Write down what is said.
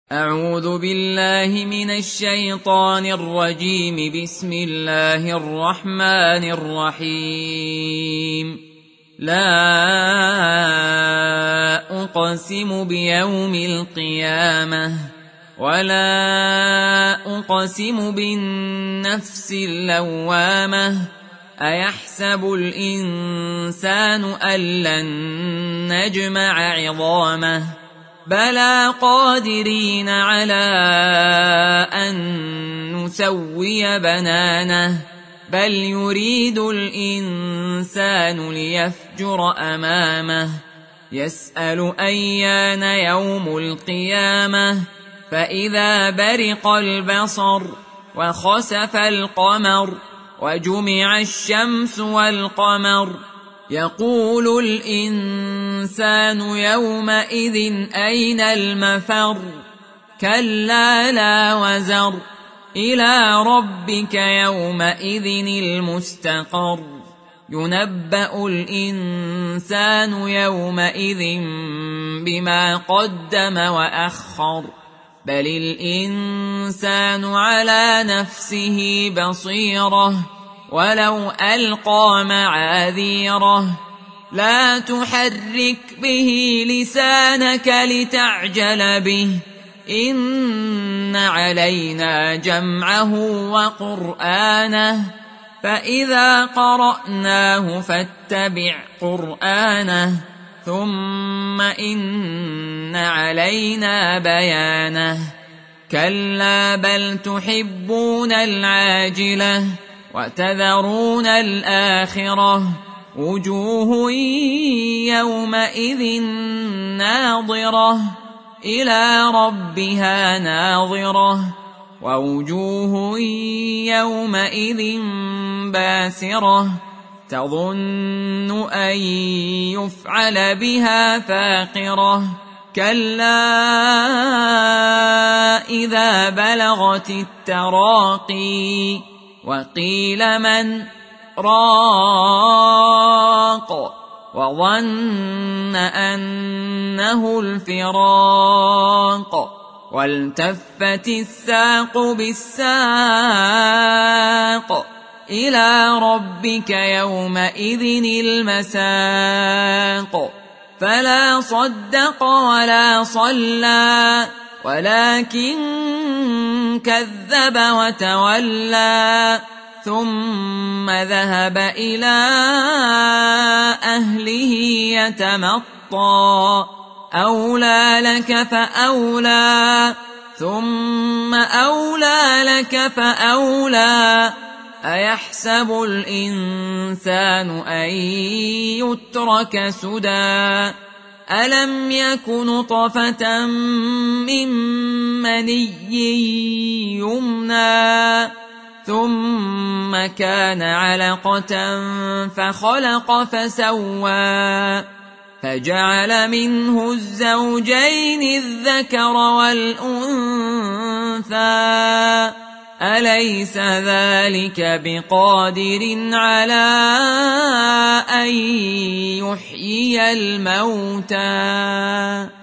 أعوذ بالله من الشيطان الرجيم. بسم الله الرحمن الرحيم. لا أقسم بيوم القيامة ولا أقسم بالنفس اللوامة. أيحسب الإنسان أن لن نجمع عظامه بلى قادرين على أن نسوي بنانه بل يريد الإنسان ليفجر أمامه يسأل أيان يوم القيامة فإذا برق البصر وخسف القمر وجمع الشمس والقمر يقول الإنسان يومئذ أين المفر كلا لا وزر إلى ربك يومئذ المستقر ينبأ الإنسان يومئذ بما قدم وأخر بل الإنسان على نفسه بصيرة ولو ألقى معاذيره لا تحرك به لسانك لتعجل به إن علينا جمعه وقرآنه فإذا قرأناه فاتبع قرآنه ثم إن علينا بيانه كلا بل تحبون العاجلة وتذرون الآخرة وجوه يومئذ ناظرة إلى ربها ناظرة ووجوه يومئذ باسرة تظن أن يفعل بها فاقرة كلا إذا بلغت التراقي وقيل من راق وظن أنه الفراق والتفت الساق بالساق إلى ربك يومئذ المساق فلا صدق ولا صلى ولكن كذب وتولى ثم ذهب إلى أهله يتمطى أولى لك فأولى ثم أولى لك فأولى أيحسب الإنسان أن يترك سدى ألم يك نطفة من مني يمنى ثم كان علقة فخلق فسوى فجعل منه الزوجين الذكر والأنثى أليس ذلك بقادر على أن يحيي الموتى